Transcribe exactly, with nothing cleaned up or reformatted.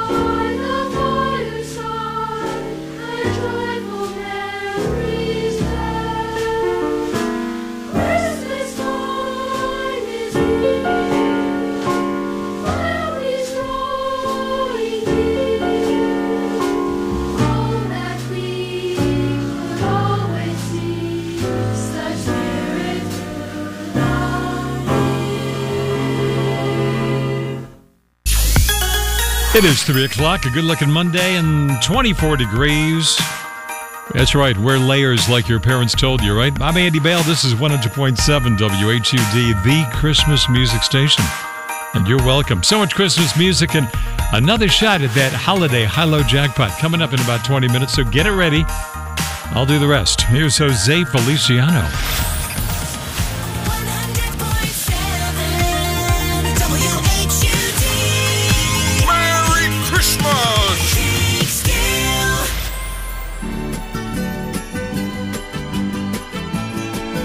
It is three o'clock, a good-looking Monday, and twenty-four degrees. That's right, wear layers like your parents told you, right? I'm Andy Bale. This is one hundred point seven W H U D, the Christmas music station. And you're welcome. So much Christmas music and another shot at that holiday high-low jackpot coming up in about twenty minutes, so get it ready. I'll do the rest. Here's Jose Feliciano.